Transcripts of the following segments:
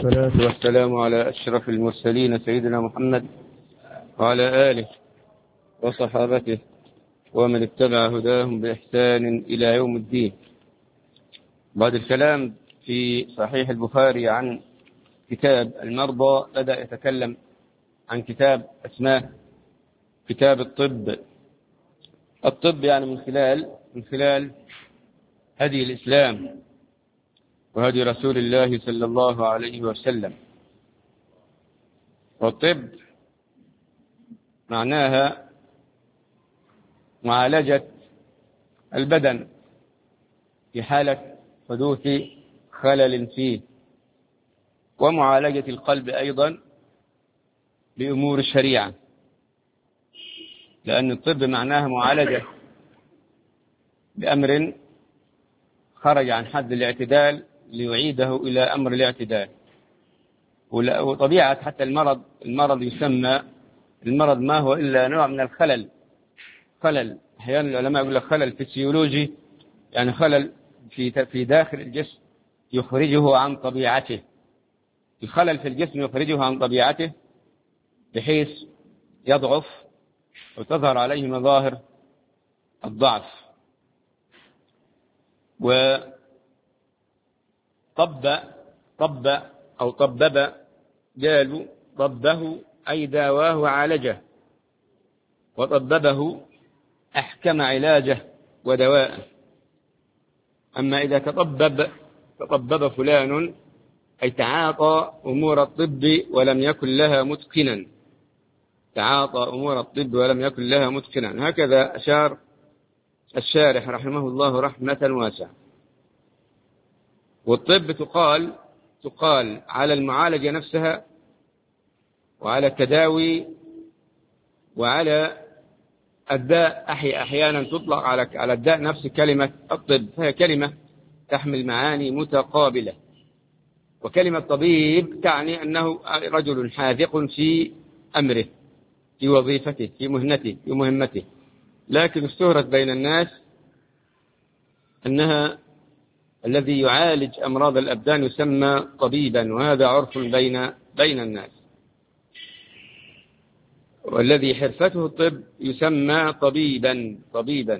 والصلاة والسلام على أشرف المرسلين سيدنا محمد وعلى آله وصحابته ومن اتبع هداهم بإحسان إلى يوم الدين. بعد الكلام في صحيح البخاري عن كتاب المرضى بدأ يتكلم عن كتاب اسمه كتاب الطب. الطب يعني من خلال هدي الإسلام وهدي رسول الله صلى الله عليه وسلم. والطب معناها معالجة البدن في حالة حدوث خلل فيه، ومعالجة القلب أيضا بأمور الشريعة، لأن الطب معناها معالجة بأمر خرج عن حد الاعتدال ليعيده إلى أمر الاعتدال. وطبيعة حتى المرض يسمى المرض ما هو إلا نوع من الخلل. أحيانا العلماء يقول لك خلل فسيولوجي، يعني خلل في داخل الجسم يخرجه عن طبيعته. الخلل في الجسم يخرجه عن طبيعته بحيث يضعف وتظهر عليه مظاهر الضعف. طبب قالوا طبه أي داواه وعالجه، وطببه أحكم علاجه ودواءه. أما إذا تطبب فلان أي تعاطى أمور الطب ولم يكن لها متقنا، هكذا أشار الشارح رحمه الله رحمة واسعة. والطب تقال على المعالجة نفسها، وعلى التداوي، وعلى الداء. أحيانا تطلق على الداء نفس كلمة الطب، فهي كلمة تحمل معاني متقابلة. وكلمة طبيب تعني أنه رجل حاذق في أمره، في وظيفته، في مهمته. لكن اشتهرت بين الناس أنها الذي يعالج أمراض الأبدان يسمى طبيبا، وهذا عرف بين الناس. والذي حرفته الطب يسمى طبيبا.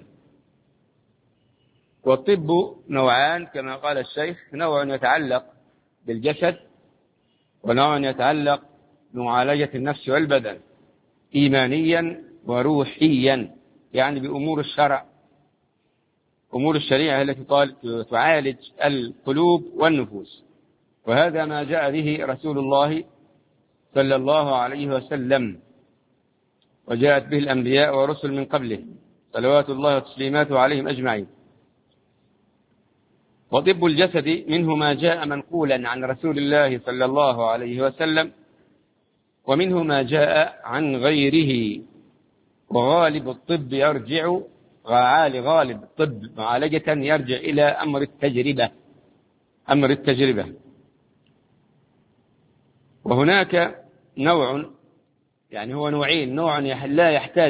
والطب نوعان كما قال الشيخ: نوع يتعلق بالجسد، ونوع يتعلق بمعالجة النفس والبدن إيمانيا وروحيا، يعني بأمور الشرع، أمور الشريعة التي تعالج القلوب والنفوس. وهذا ما جاء به رسول الله صلى الله عليه وسلم، وجاءت به الأنبياء ورسل من قبله صلوات الله وتسليماته عليهم أجمعين. وطب الجسد منه ما جاء منقولا عن رسول الله صلى الله عليه وسلم، ومنه ما جاء عن غيره. وغالب الطب يرجع غالب الطب معالجة يرجع إلى أمر التجربة. وهناك نوع، يعني هو نوعين: نوع لا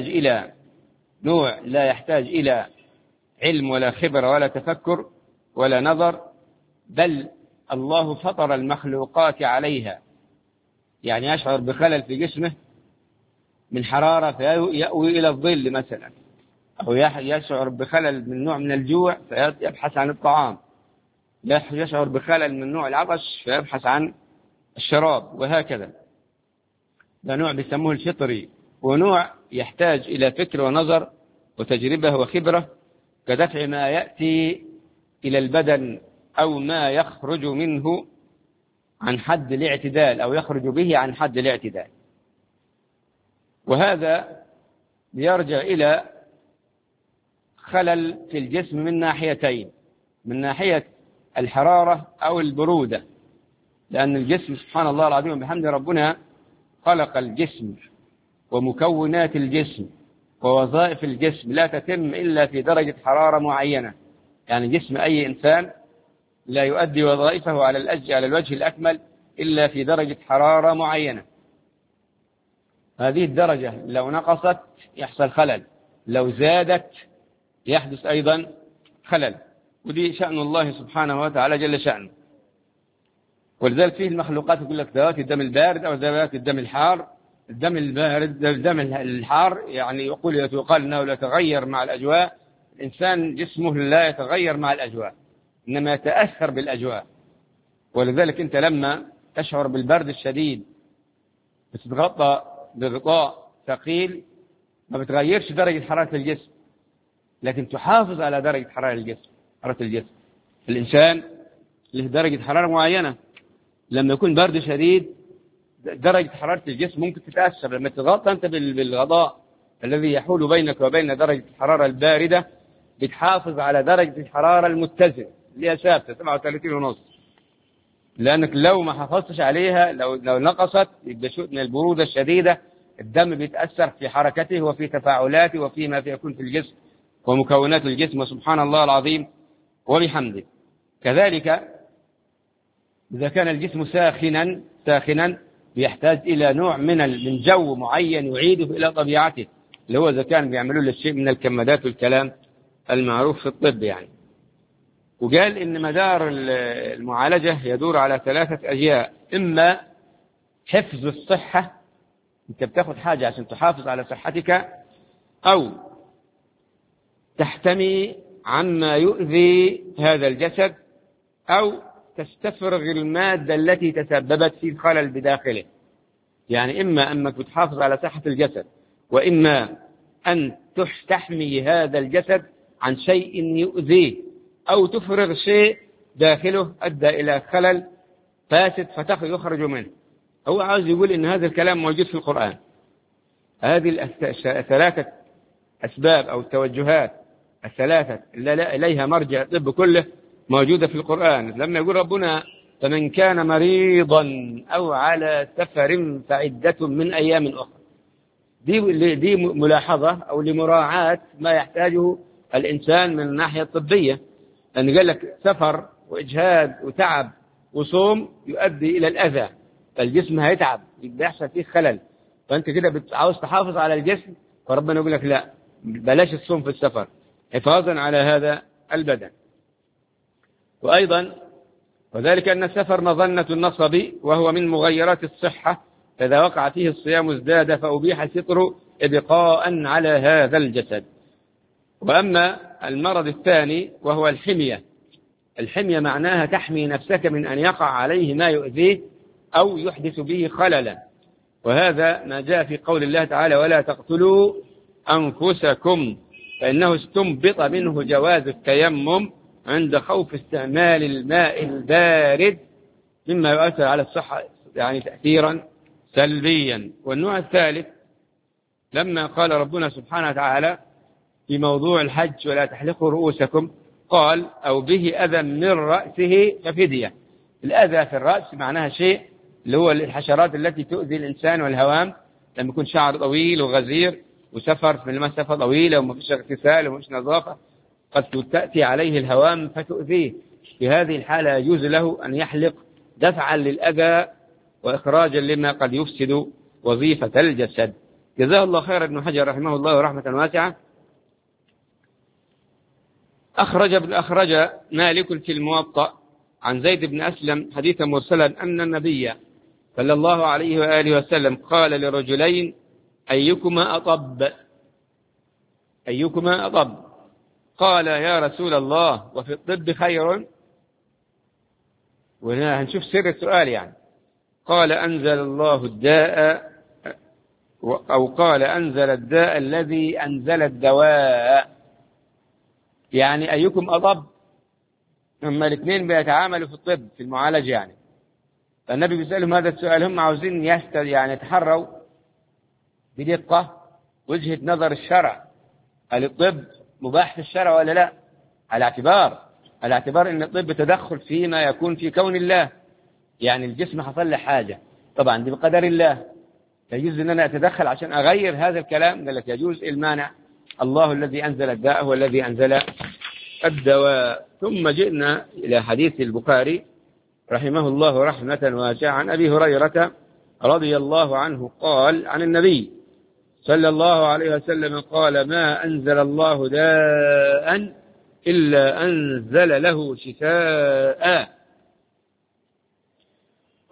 يحتاج إلى علم ولا خبرة ولا تفكر ولا نظر، بل الله فطر المخلوقات عليها، يعني يشعر بخلل في جسمه من حرارة فيأوي إلى الظل مثلا، أو يشعر بخلل من نوع من الجوع فيبحث عن الطعام، يشعر بخلل من نوع العطش فيبحث عن الشراب، وهكذا. ده نوع بيسموه الفطري. ونوع يحتاج إلى فكر ونظر وتجربة وخبرة، كدفع ما يأتي إلى البدن أو ما يخرج منه عن حد الاعتدال، أو يخرج به عن حد الاعتدال. وهذا يرجع إلى خلل في الجسم من ناحيتين: من ناحية الحرارة أو البرودة، لأن الجسم سبحان الله العظيم وبحمد ربنا خلق الجسم ومكونات الجسم ووظائف الجسم لا تتم إلا في درجة حرارة معينة. يعني جسم أي إنسان لا يؤدي وظائفه على الوجه الأكمل إلا في درجة حرارة معينة. هذه الدرجة لو نقصت يحصل خلل، لو زادت يحدث أيضا خلل. ودي شأن الله سبحانه وتعالى جل شأنه. ولذلك فيه المخلوقات يقول لك ذوات الدم البارد أو ذوات الدم الحار. الدم البارد الدم الحار يعني يقال أنه لا يتغير مع الأجواء. الإنسان جسمه لا يتغير مع الأجواء إنما يتأثر بالأجواء. ولذلك أنت لما تشعر بالبرد الشديد بتتغطى بغطاء ثقيل ما بتغيرش درجة حرارة الجسم، لكن تحافظ على درجة حرارة الجسم. الإنسان له درجة حرارة معينة، لما يكون برد شديد درجة حرارة الجسم ممكن تتأثر. لما تتغطى أنت بالغطاء الذي يحول بينك وبين درجة الحرارة الباردة بتحافظ على درجة الحرارة المتزنة اللي هي ثابتة 37.5. لأنك لو ما حافظتش عليها لو نقصت يبقى شيء من البرودة الشديدة، الدم بيتأثر في حركته وفي تفاعلاته وفيما يكون في الجسم ومكونات الجسم. سبحان الله العظيم وبحمده. كذلك إذا كان الجسم ساخنا بيحتاج إلى نوع من جو معين يعيده إلى طبيعته، اللي هو إذا كان بيعملوا له شيء من الكمادات والكلام المعروف في الطب يعني. وقال إن مدار المعالجة يدور على 3 أجزاء: إما حفظ الصحة، أنت بتاخد حاجة عشان تحافظ على صحتك، أو تحتمي عما يؤذي هذا الجسد، أو تستفرغ المادة التي تسببت في الخلل بداخله. يعني إما أنك بتحافظ على صحة الجسد، وإما أن تحمي هذا الجسد عن شيء يؤذيه، أو تفرغ شيء داخله أدى إلى خلل فاسد يخرج منه. هو عاوز يقول إن هذا الكلام موجود في القرآن. هذه 3 أسباب أو التوجهات 3 اللي إليها مرجع الطب كله موجودة في القرآن. لما يقول ربنا فمن كان مريضا أو على سفر فعدة من أيام أخرى، دي ملاحظة أو لمراعاة ما يحتاجه الإنسان من الناحية الطبية. لأن قال لك سفر وإجهاد وتعب وصوم يؤدي إلى الأذى، فالجسم هيتعب بيحصل فيه خلل، فأنت كده عاوز تحافظ على الجسم، فربنا يقول لك لا بلاش الصوم في السفر حفاظا على هذا البدن. وأيضا وذلك أن السفر مظنة النصب وهو من مغيرات الصحة، فإذا وقع فيه الصيام ازداد، فأبيح الفطر إبقاء على هذا الجسد. وأما المرض الثاني وهو الحمية معناها تحمي نفسك من أن يقع عليه ما يؤذيه أو يحدث به خللا، وهذا ما جاء في قول الله تعالى ولا تقتلوا أنفسكم، فإنه استنبط منه جواز التيمم عند خوف استعمال الماء البارد مما يؤثر على الصحة يعني تأثيرا سلبيا. والنوع الثالث لما قال ربنا سبحانه وتعالى في موضوع الحج ولا تحلقوا رؤوسكم، قال أو به أذى من رأسه ففدية. الأذى في الرأس معناها شيء اللي هو الحشرات التي تؤذي الإنسان والهوام، لما يكون شعر طويل وغزير وسفر في المسافة طويلة وما فيش اغتسال وما فيش نظافة قد تأتي عليه الهوام فتؤذيه. في هذه الحالة يجوز له أن يحلق دفعا للأذى وإخراجا لما قد يفسد وظيفة الجسد. جزاه الله خير ابن حجر رحمه الله رحمة واسعة. أخرج مالك في الموطأ عن زيد بن أسلم حديثا مرسلا أن النبي صلى الله عليه وآله وسلم قال لرجلين أيكما أطب؟ قال يا رسول الله وفي الطب خير؟ وهنا هنشوف سر السؤال يعني. قال أنزل الله الداء، أو قال أنزل الداء الذي أنزل الدواء. يعني أيكم أطب؟ هما الاثنين بيتعاملوا في الطب في المعالجة يعني. فالنبي بيسألهم هذا السؤال، هم عاوزين يعني يتحروا بدقة وجهة نظر الشرع، هل الطب مباح في الشرع ولا لا؟ على اعتبار ان الطب تدخل فيما يكون في كون الله. يعني الجسم حصل له حاجة طبعا دي بقدر الله، يجوز ان انا اتدخل عشان اغير هذا الكلام؟ قال لك يجوز. المانع الله الذي انزل الداء هو الذي انزل الدواء. ثم جئنا الى حديث البخاري رحمه الله رحمة واسعة عن ابي هريرة رضي الله عنه قال عن النبي صلى الله عليه وسلم قال ما أنزل الله داء إلا أنزل له شفاء.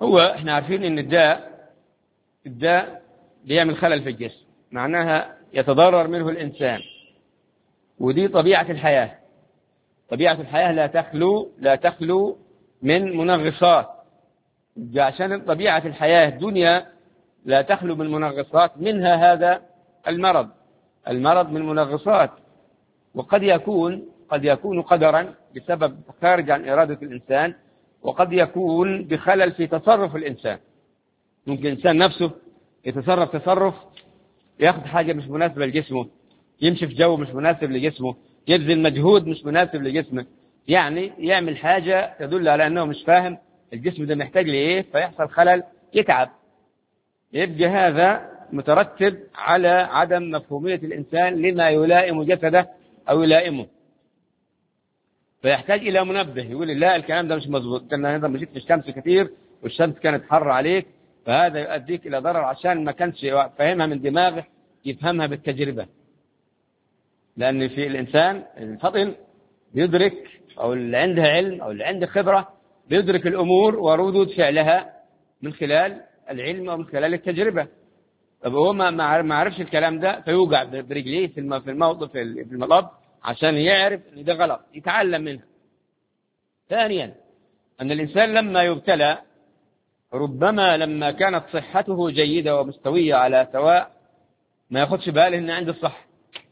هو احنا عارفين ان الداء بيعمل خلل في الجسم، معناها يتضرر منه الإنسان، ودي طبيعة الحياة. طبيعة الحياة لا تخلو من منغصات. عشان طبيعة الحياة الدنيا لا تخلو من منغصات، منها هذا المرض من منغصات. وقد يكون قدرا بسبب خارج عن إرادة الإنسان، وقد يكون بخلل في تصرف الإنسان. ممكن الإنسان نفسه يتصرف ياخذ حاجة مش مناسبة لجسمه، يمشي في جو مش مناسب لجسمه، يبذل مجهود مش مناسب لجسمه، يعني يعمل حاجة تدل على أنه مش فاهم الجسم ده محتاج لإيه، فيحصل خلل، يتعب. يبقى هذا مترتب على عدم مفهومية الإنسان لما يلائم جسده أو يلائمه، فيحتاج إلى منبه يقول لا الكلام ده مش مظبوط، كان هذا مشيت في الشمس كثير والشمس كانت حر عليك، فهذا يؤديك إلى ضرر، عشان ما كانش فاهمها من دماغه يفهمها بالتجربة. لأن في الإنسان الفطن بيدرك، أو اللي عنده علم أو اللي عنده خبرة بيدرك الأمور وردود فعلها من خلال العلم أو من خلال التجربة. طب هو ما عرفش الكلام ده، فيوقع برجليه في الموضوع في المطب عشان يعرف ان ده غلط، يتعلم منها. ثانيا أن الإنسان لما يبتلى ربما لما كانت صحته جيدة ومستوية على سواء ما ياخدش باله إنه عنده الصحة،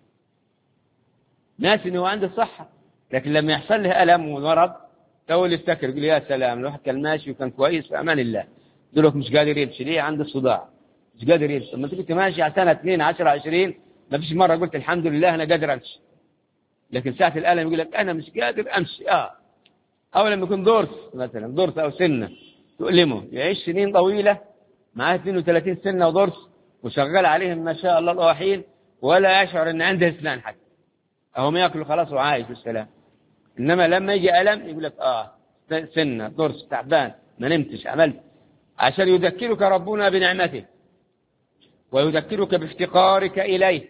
ناس إنه عنده الصحة، لكن لما يحصل له ألم ومرض تقول يفتكر يقول يا سلام الواحد كان ماشي وكان كويس في أمان الله، يقول لك مش قادر يمشي ليه؟ عنده الصداع مش قادر يمشي. لما تيجي ماشي على سنة 2 10 20 ما فيش مرة قلت الحمد لله أنا قادر أمشي، لكن ساعة الألم يقول لك أنا مش قادر أمشي. أو لما يكون ضرس أو سنة تؤلمه، يعيش سنين طويلة معاه 32 سنة وضرس وشغال عليهم ما شاء الله الواحين، ولا يشعر أن عنده أسنان حتى، أو ما يأكل خلاص وعايش بالسلام. إنما لما يجي ألم يقول لك سنة ضرس تعبان ما نمتش عملت، عشان يذكرك ربنا بنعمته ويذكرك بافتقارك إليه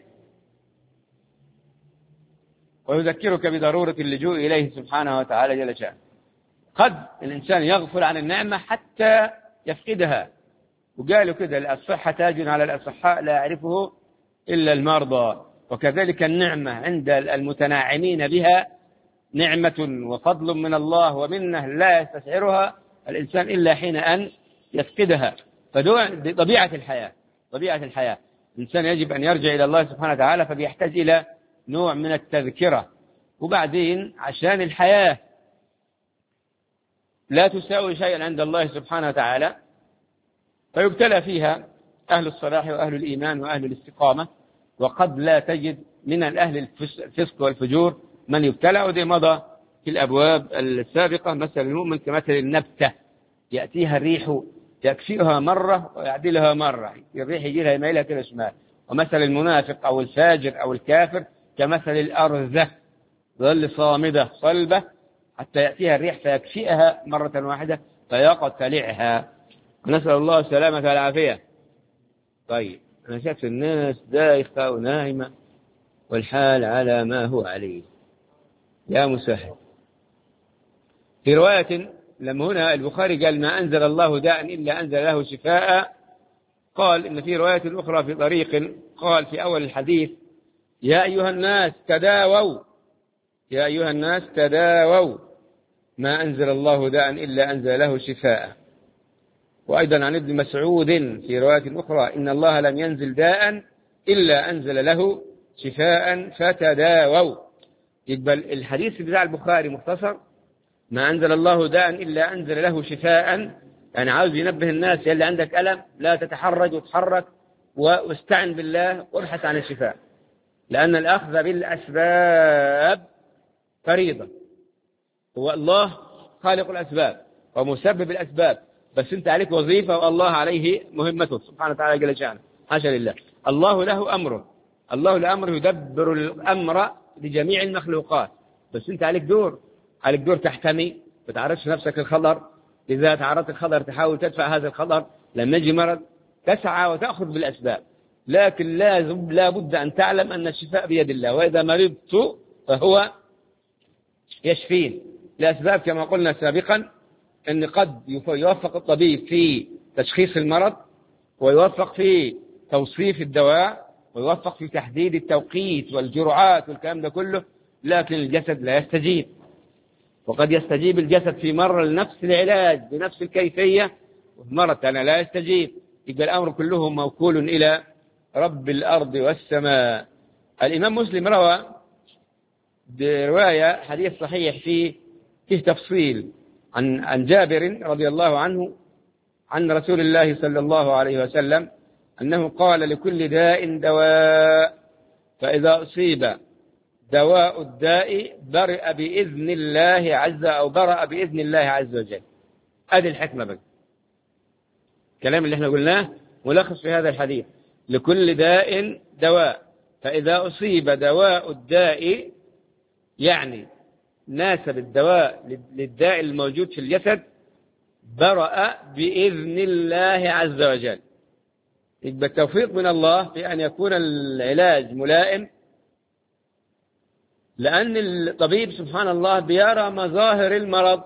ويذكرك بضرورة اللجوء إليه سبحانه وتعالى جل شأنه. قد الإنسان يغفل عن النعمة حتى يفقدها، وقالوا كده الصحة تاج على الأصحاء لا يعرفه إلا المرضى. وكذلك النعمة عند المتناعمين بها نعمة وفضل من الله ومنه لا يستشعرها الإنسان إلا حين أن يفقدها. فدي طبيعة الحياة. الإنسان يجب أن يرجع إلى الله سبحانه وتعالى، فبيحتاج إلى نوع من التذكرة. وبعدين عشان الحياة لا تساوي شيئا عند الله سبحانه وتعالى، فيبتلى فيها أهل الصلاح وأهل الإيمان وأهل الاستقامة، وقد لا تجد من الأهل الفسق والفجور من يبتلى. وذي مضى في الأبواب السابقة مثل المؤمن كمثل النبتة يأتيها الريح يكفئها مرة ويعدلها مرة، الريح يجيلها يميلها كده شمال. ومثل المنافق أو الفاجر أو الكافر كمثل الأرزة ظل صامدة صلبة حتى يأتيها الريح فيكفئها مرة واحدة فيقتلعها، نسأل الله السلامة والعافية. طيب أنا شايف الناس دايخة ونائمة والحال على ما هو عليه يا مسهل. في رواية لما هنا البخاري قال ما أنزل الله داء إلا أنزل له شفاء، قال إن في رواية أخرى في طريق قال في أول الحديث يا أيها الناس تداووا ما أنزل الله داء إلا أنزل له شفاء. وأيضا عن ابن مسعود في رواية أخرى إن الله لم ينزل داء إلا أنزل له شفاء فتداووا. يقبل الحديث بتاع البخاري مختصر ما أنزل الله داء إلا أنزل له شفاء، يعني عاوز ينبه الناس يلي عندك ألم لا تتحرج وتحرك واستعن بالله وابحث عن الشفاء، لأن الأخذ بالأسباب فريضة. هو الله خالق الأسباب ومسبب الأسباب، بس أنت عليك وظيفة والله عليه مهمته سبحانه وتعالى جل شأنه. حاشا لله، الله له أمره يدبر الأمر لجميع المخلوقات، بس أنت عليك دور تحتمي، ما تعرضش نفسك الخطر، إذا تعرضت الخطر تحاول تدفع هذا الخطر، لما يجي مرض تسعى وتأخذ بالأسباب، لكن لا بد أن تعلم أن الشفاء بيد الله، وإذا مرضت فهو يشفين. الأسباب كما قلنا سابقا أن قد يوفق الطبيب في تشخيص المرض، ويوفق في توصيف الدواء، ويوفق في تحديد التوقيت والجرعات والكلام ده كله، لكن الجسد لا يستجيب. وقد يستجيب الجسد في مرة لنفس العلاج بنفس الكيفية، وفي مرة ثانية لا يستجيب. يبقى الأمر كله موكول إلى رب الأرض والسماء. الإمام مسلم روى برواية حديث صحيح فيه تفصيل عن جابر رضي الله عنه عن رسول الله صلى الله عليه وسلم أنه قال: لكل داء دواء، فإذا أصيب دواء الداء برأ بإذن الله عز وجل. هذه الحكمة بقى، الكلام اللي احنا قلناه ملخص في هذا الحديث: لكل داء دواء، فإذا أصيب دواء الداء، يعني ناسب الدواء للداء الموجود في الجسد، برأ بإذن الله عز وجل. يبقى التوفيق من الله في أن يكون العلاج ملائم، لأن الطبيب سبحان الله بيرى مظاهر المرض،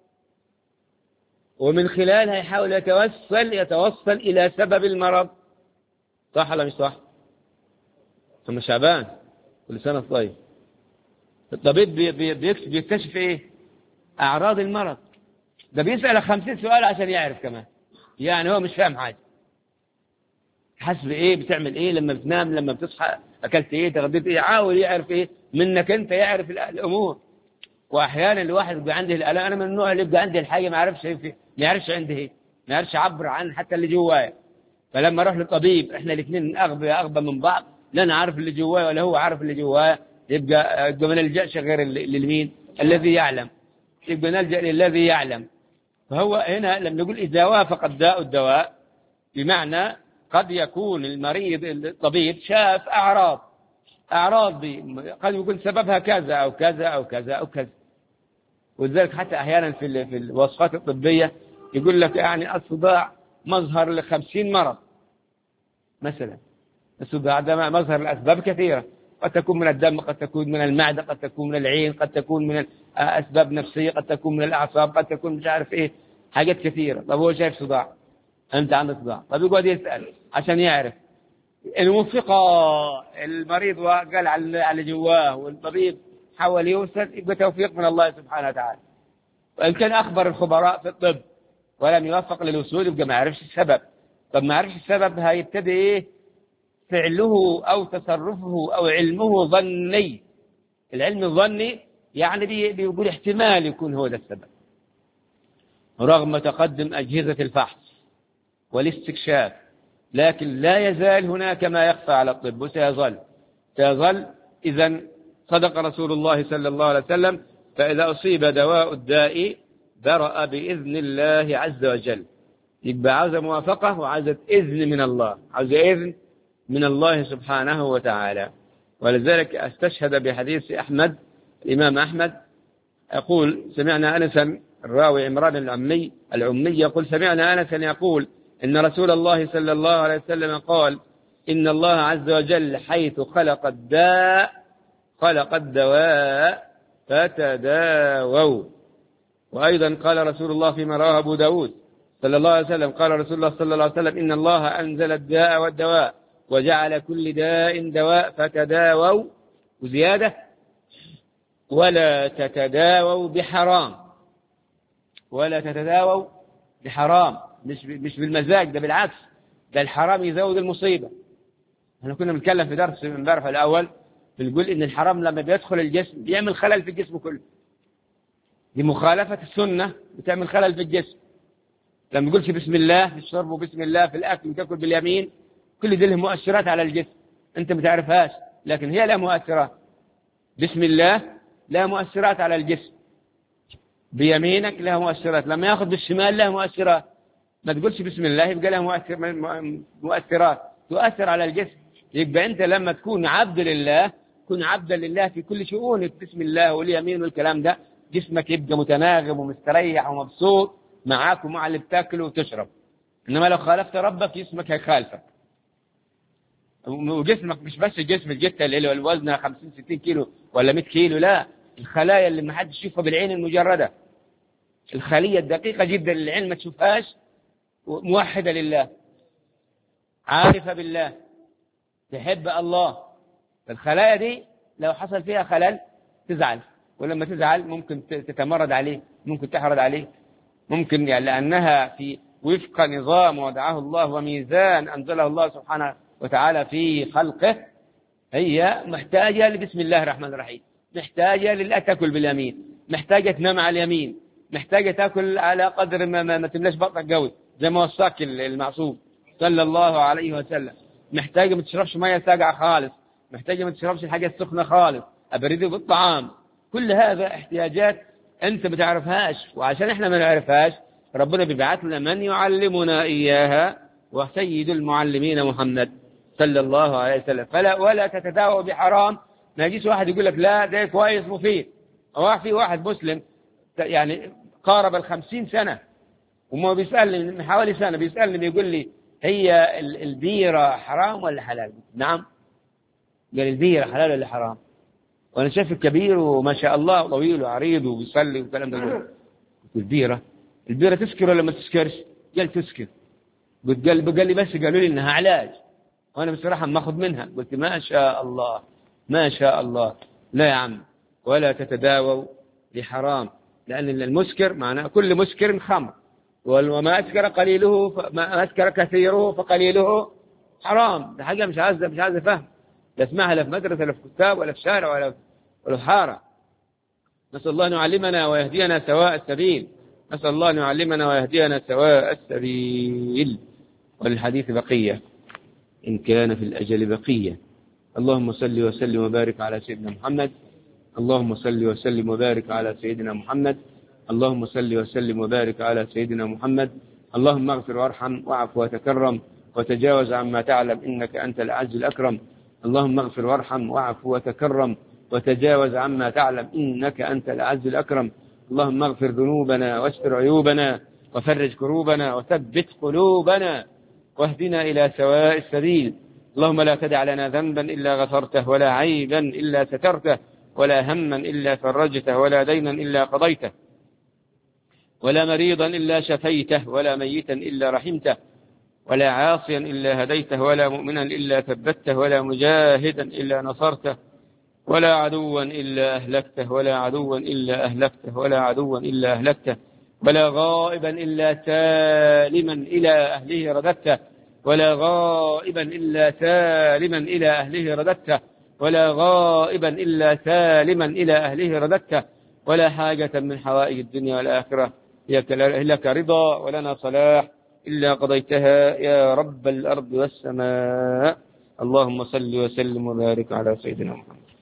ومن خلالها يحاول يتوصل إلى سبب المرض. صح ولا مش صح؟ ثم شعبان كل سنة طيب. الطبيب بيكتشف إيه؟ أعراض المرض. ده بيسأل 50 سؤال عشان يعرف كمان، يعني هو مش فاهم حاجة. حسب إيه؟ بتعمل إيه لما بتنام، لما بتصحى أكلت إيه، تغديت إيه، عاول يعرف إيه منك أنت، يعرف الأمور. وأحيانا الواحد يبقى عنده الآلام. أنا من النوع اللي يبقى عندي الحاجة ما يعرفش عنده إيه، ما يعرفش يعبر عن حتى اللي جوايا. فلما أروح للطبيب، إحنا الاثنين أغبى من بعض، لا أنا عارف اللي جوايا ولا هو عارف اللي جوايا، يبقى ما نلجأش غير للمين؟ الذي يعلم. يبقى نلجأ للذي يعلم. فهو هنا لما نقول إذا وافق الداء الدواء، بمعنى قد يكون المريض الطبيب شاف أعراض دي قد يكون سببها كذا أو كذا أو كذا أو كذا. ولذلك حتى أحيانا في الوصفات الطبية يقول لك يعني الصداع مظهر ل50 مرض مثلا. الصداع ده مظهر لأسباب كثيرة، قد تكون من الدم، قد تكون من المعدة، قد تكون من العين، قد تكون من أسباب نفسية، قد تكون من الأعصاب، قد تكون مش عارف إيه، حاجات كثيرة. طب هو شايف صداع، أنت عندك صداع، طب يقعد يسأل عشان يعرف. إن وفق المريض وقال على اللي جواه، والطبيب حاول يوصل، يبقى توفيق من الله سبحانه وتعالى. وإن كان أخبر الخبراء في الطب ولم يوفق للوصول، يبقى ما يعرفش السبب. طب ما يعرفش السبب، هيبتدي إيه؟ فعله أو تصرفه أو علمه ظني. العلم الظني يعني بيقول احتمال يكون هو ده السبب، رغم تقدم أجهزة الفحص والاستكشاف. لكن لا يزال هناك ما يخفى على الطب، وسيظل. إذن صدق رسول الله صلى الله عليه وسلم: فإذا أصيب دواء الداء برأ بإذن الله عز وجل. يبقى عاوز موافقة وعاوز إذن من الله، عاوز إذن من الله سبحانه وتعالى. ولذلك استشهد بحديث أحمد، الإمام أحمد يقول: سمعنا أنسا، الراوي عمران العمي يقول: سمعنا أنسا يقول إن رسول الله صلى الله عليه وسلم قال: إن الله عز وجل حيث خلق الداء خلق الدواء فتداووا. وأيضا قال رسول الله فيما رواه أبو داود صلى الله عليه وسلم، قال رسول الله صلى الله عليه وسلم: إن الله أنزل الداء والدواء وجعل كل داء دواء فتداووا، وزيادة: ولا تتداووا بحرام. ولا تتداووا بحرام، مش بالمزاج، ده بالعكس، ده الحرام يزود المصيبة. احنا كنا بنتكلم في درس من امبارح الأول، بنقول إن الحرام لما بيدخل الجسم بيعمل خلل في الجسم كله. دي مخالفة السنة بتعمل خلل في الجسم. لما يقولش بسم الله في الشرب وبسم الله في الأكل وتأكل باليمين، كل دي له مؤثرات على الجسم أنت ما تعرفهاش، لكن هي لها مؤثرات. بسم الله لها مؤثرات على الجسم، بيمينك لها مؤثرات، لما ياخذ بالشمال لها مؤثرات. ما تقولش بسم الله يبقى لها مؤثرات تؤثر على الجسم. يبقى أنت لما تكون عبد لله، كن عبدا لله في كل شؤونك، بسم الله واليمين والكلام ده، جسمك يبقى متناغم ومستريح ومبسوط معاك ومع اللي بتاكل وتشرب. إنما لو خالفت ربك جسمك هيخالفك. وجسمك مش بس الجسم الجثة اللي الوزن 50 60 كيلو ولا 100 كيلو، لا، الخلايا اللي ما حدش يشوفها بالعين المجردة، الخلية الدقيقة جدا اللي العين ما تشوفهاش، موحدة لله، عارفة بالله، تحب الله. الخلايا دي لو حصل فيها خلل تزعل، ولما تزعل ممكن تتمرد عليه، ممكن تحرد عليه، ممكن يعني لأنها في وفق نظام وضعه الله وميزان أنزله الله سبحانه وتعالى في خلقه، هي محتاجة لبسم الله الرحمن الرحيم، محتاجة للا تأكل باليمين، محتاجة تنام على اليمين، محتاجة تأكل على قدر ما تملاش بطنك قوي زي ما وصاك المعصوم صلى الله عليه وسلم، محتاجة ما تشربش مية ساقعة خالص، محتاجة ما تشربش الحاجة السخنة خالص، أبرده بالطعام. كل هذا احتياجات أنت ما تعرفهاش، وعشان إحنا ما نعرفهاش ربنا بيبعث لنا من يعلمنا إياها، وسيد المعلمين محمد صلى الله عليه وسلم. ولا تتداوى بحرام. ما يجيش واحد يقول لك لا ده كويس مفيد. هو في واحد مسلم يعني قارب 50 سنة وما بيسألني من حوالي سنة، بيسألني بيقول لي هي البيرة حرام ولا حلال؟ نعم. قال البيرة حلال ولا حرام؟ وأنا شايف كبير وما شاء الله طويل وعريض وبيصلي والكلام ده كله. البيرة تسكر ولا ما تسكرش؟ قال تسكر. قال لي بس قالوا لي إنها علاج، وأنا بصراحة ما أخذ منها. قلت ما شاء الله ما شاء الله. لا يا عم، ولا تتداووا بحرام، لأن المسكر معناه كل مسكر خمر، وما أسكر قليله ما أسكر كثيره فقليله حرام. ده حاجة مش عايزة فهم، لا اسمعها لا في مدرسة ولا في كتاب ولا في شارع ولا في حارة. نسأل الله أن يعلمنا ويهدينا سواء السبيل، نسأل الله أن يعلمنا ويهدينا سواء السبيل. وللحديث بقية إن كان في الأجل بقية. اللهم صل وسلم وبارك على سيدنا محمد، اللهم صل وسلم وبارك على سيدنا محمد، اللهم صل وسلم وبارك على سيدنا محمد. اللهم اغفر وارحم واعف وتكرم وتجاوز عما تعلم إنك أنت الأعز الأكرم. اللهم اغفر وارحم واعف وتكرم وتجاوز عما تعلم إنك أنت الأعز الأكرم. اللهم اغفر ذنوبنا واستر عيوبنا وفرج كروبنا وثبت قلوبنا واهدنا إلى سواء السبيل. اللهم لا تدع لنا ذنبا إلا غفرته، ولا عيبا إلا سترته، ولا هما إلا فرجته، ولا دينا إلا قضيته، ولا مريضا إلا شفيته، ولا ميتا إلا رحمته، ولا عاصيا إلا هديته، ولا مؤمنا إلا ثبته، ولا مجاهدا إلا نصرته، ولا عدوا إلا أهلكته، ولا عدوا إلا أهلكته، ولا عدوا إلا أهلكته، ولا غائبا إلا سالما إلى أهله رددته، ولا غائبا إلا سالما إلى أهله رددته، ولا غائبا إلا سالما إلى أهله رددته، ولا حاجة من حوائج الدنيا والآخرة لك رضا ولنا صلاح إلا قضيتها يا رب الأرض والسماء. اللهم صل وسلم وبارك على سيدنا محمد.